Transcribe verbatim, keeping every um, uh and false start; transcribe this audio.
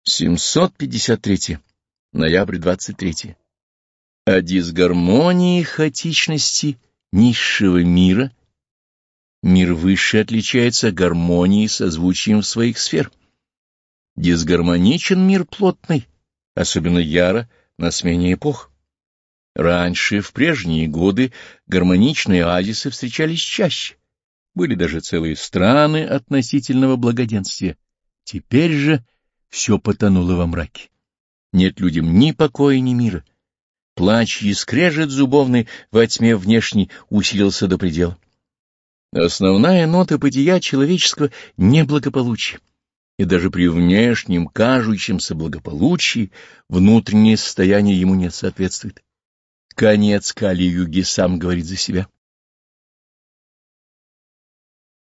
семьсот пятьдесят три. Ноябрь двадцать третий. О дисгармонии хаотичности низшего мира мир высший отличается гармонией созвучием своих сфер. Дисгармоничен мир плотный, особенно яро на смене эпох. Раньше, в прежние годы, гармоничные оазисы встречались чаще. Были даже целые страны относительного благоденствия. Теперь же все потонуло во мраке. Нет людям ни покоя, ни мира. Плач и скрежет зубовный во тьме внешней усилился до предела. Основная нота бытия человеческого — неблагополучие. И даже при внешнем кажущемся благополучии внутреннее состояние ему не соответствует. Конец Кали-юги сам говорит за себя.